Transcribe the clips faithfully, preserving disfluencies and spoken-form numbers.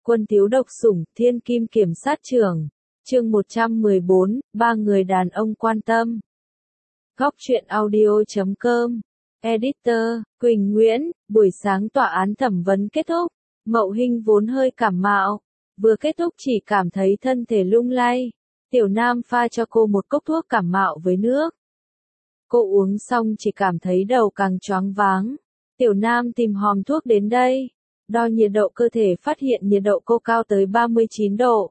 Quân thiếu độc sủng, thiên kim kiểm sát trưởng. Chương một trăm mười bốn, ba người đàn ông quan tâm. Góc truyện audio chấm com. Editor, Quỳnh Nguyễn. Buổi sáng tòa án thẩm vấn kết thúc. Mậu Hinh vốn hơi cảm mạo. Vừa kết thúc chỉ cảm thấy thân thể lung lay. Tiểu Nam pha cho cô một cốc thuốc cảm mạo với nước. Cô uống xong chỉ cảm thấy đầu càng choáng váng. Tiểu Nam tìm hòm thuốc đến đây. Đo nhiệt độ cơ thể phát hiện nhiệt độ cô cao tới ba mươi chín độ.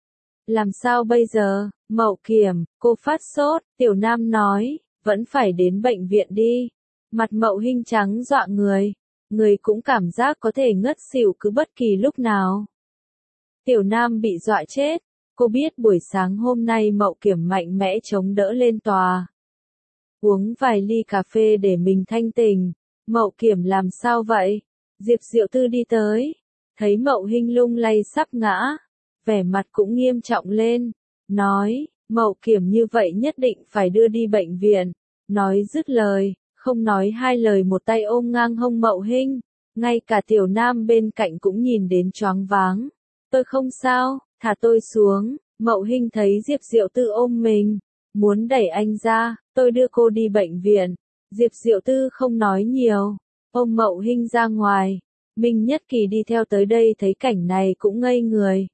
Làm sao bây giờ, Mậu Kiểm, cô phát sốt, Tiểu Nam nói, vẫn phải đến bệnh viện đi. Mặt Mậu Hinh trắng dọa người, người cũng cảm giác có thể ngất xỉu cứ bất kỳ lúc nào. Tiểu Nam bị dọa chết, cô biết buổi sáng hôm nay Mậu Kiểm mạnh mẽ chống đỡ lên tòa. Uống vài ly cà phê để mình thanh tỉnh. Mậu Kiểm làm sao vậy? Diệp Diệu Tư đi tới, thấy Mậu Hinh lung lay sắp ngã, vẻ mặt cũng nghiêm trọng lên, nói, Mậu Kiểm như vậy nhất định phải đưa đi bệnh viện. Nói dứt lời, không nói hai lời một tay ôm ngang hông Mậu Hinh, ngay cả Tiểu Nam bên cạnh cũng nhìn đến choáng váng. Tôi không sao, thả tôi xuống. Mậu Hinh thấy Diệp Diệu Tư ôm mình, muốn đẩy anh ra, tôi đưa cô đi bệnh viện. Diệp Diệu Tư không nói nhiều, ôm Mậu Hinh ra ngoài. Minh Nhất Kỳ đi theo tới đây thấy cảnh này cũng ngây người.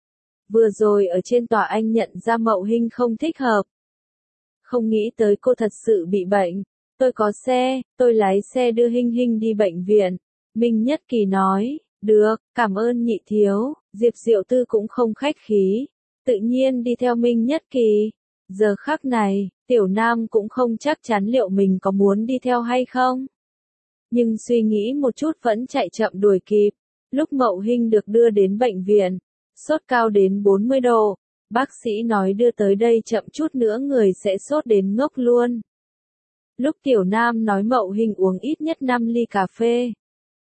Vừa rồi ở trên tòa anh nhận ra Mậu Hinh không thích hợp. Không nghĩ tới cô thật sự bị bệnh. Tôi có xe, tôi lái xe đưa Hinh Hinh đi bệnh viện. Minh Nhất Kỳ nói, được, cảm ơn nhị thiếu. Diệp Diệu Tư cũng không khách khí, tự nhiên đi theo Minh Nhất Kỳ. Giờ khắc này, Tiểu Nam cũng không chắc chắn liệu mình có muốn đi theo hay không. Nhưng suy nghĩ một chút vẫn chạy chậm đuổi kịp. Lúc Mậu Hinh được đưa đến bệnh viện, sốt cao đến bốn mươi độ, bác sĩ nói đưa tới đây chậm chút nữa người sẽ sốt đến ngốc luôn. Lúc Tiểu Nam nói Mậu Hinh uống ít nhất năm ly cà phê.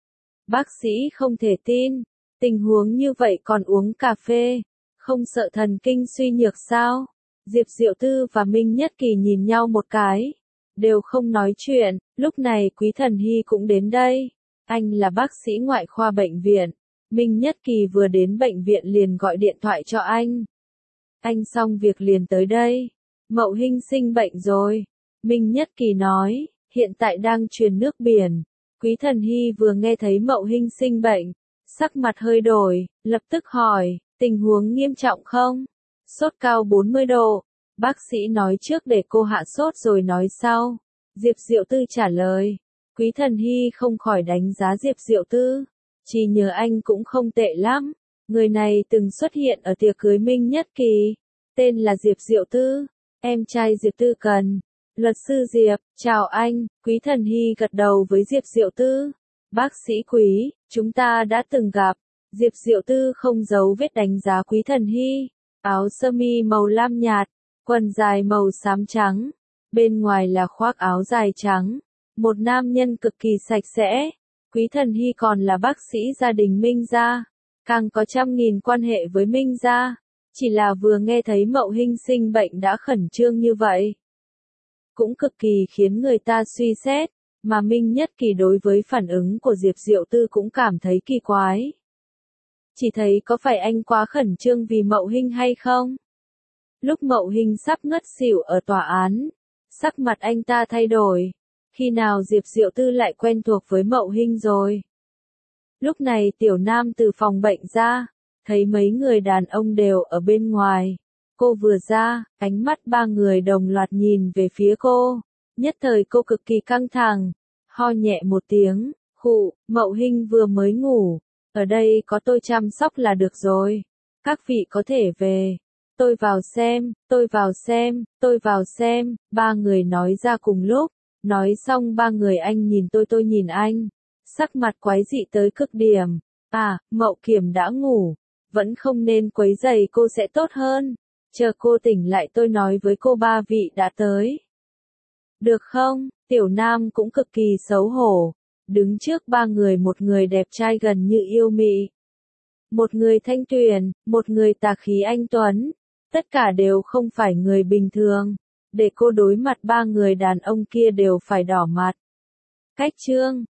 Bác sĩ không thể tin, tình huống như vậy còn uống cà phê, không sợ thần kinh suy nhược sao? Diệp Diệu Tư và Minh Nhất Kỳ nhìn nhau một cái, đều không nói chuyện. Lúc này Quý Thần Hy cũng đến đây. Anh là bác sĩ ngoại khoa bệnh viện. Minh Nhất Kỳ vừa đến bệnh viện liền gọi điện thoại cho anh. Anh xong việc liền tới đây. Mậu Hinh sinh bệnh rồi. Minh Nhất Kỳ nói, hiện tại đang truyền nước biển. Quý Thần Hy vừa nghe thấy Mậu Hinh sinh bệnh, sắc mặt hơi đổi, lập tức hỏi, tình huống nghiêm trọng không? Sốt cao bốn mươi độ. Bác sĩ nói trước để cô hạ sốt rồi nói sau. Diệp Diệu Tư trả lời. Quý Thần Hy không khỏi đánh giá Diệp Diệu Tư. Chỉ nhờ anh cũng không tệ lắm. Người này từng xuất hiện ở tiệc cưới Minh Nhất Kỳ. Tên là Diệp Diệu Tư. Em trai Diệp Tư Cần. Luật sư Diệp, chào anh. Quý Thần Hy gật đầu với Diệp Diệu Tư. Bác sĩ Quý, chúng ta đã từng gặp. Diệp Diệu Tư không giấu vết đánh giá Quý Thần Hy. Áo sơ mi màu lam nhạt, quần dài màu xám trắng. Bên ngoài là khoác áo dài trắng. Một nam nhân cực kỳ sạch sẽ. Quý Thần Hy còn là bác sĩ gia đình Minh gia. Càng có trăm nghìn quan hệ với Minh gia. Chỉ là vừa nghe thấy Mậu Hinh sinh bệnh đã khẩn trương như vậy. Cũng cực kỳ khiến người ta suy xét. Mà Minh Nhất Kỳ đối với phản ứng của Diệp Diệu Tư cũng cảm thấy kỳ quái. Chỉ thấy có phải anh quá khẩn trương vì Mậu Hinh hay không? Lúc Mậu Hinh sắp ngất xỉu ở tòa án, sắc mặt anh ta thay đổi. Khi nào Diệp Diệu Tư lại quen thuộc với Mậu Hinh rồi? Lúc này Tiểu Nam từ phòng bệnh ra, thấy mấy người đàn ông đều ở bên ngoài. Cô vừa ra, ánh mắt ba người đồng loạt nhìn về phía cô. Nhất thời cô cực kỳ căng thẳng, ho nhẹ một tiếng, khụ, Mậu Hinh vừa mới ngủ. Ở đây có tôi chăm sóc là được rồi. Các vị có thể về. Tôi vào xem, tôi vào xem, tôi vào xem. Ba người nói ra cùng lúc. Nói xong ba người anh nhìn tôi tôi nhìn anh. Sắc mặt quái dị tới cực điểm. À, Mậu Kiểm đã ngủ. Vẫn không nên quấy rầy cô sẽ tốt hơn. Chờ cô tỉnh lại tôi nói với cô ba vị đã tới. Được không? Tiểu Nam cũng cực kỳ xấu hổ. Đứng trước ba người, một người đẹp trai gần như yêu mị. Một người thanh tuyền, một người tà khí anh tuấn. Tất cả đều không phải người bình thường. Để cô đối mặt ba người đàn ông kia đều phải đỏ mặt. Cách chương,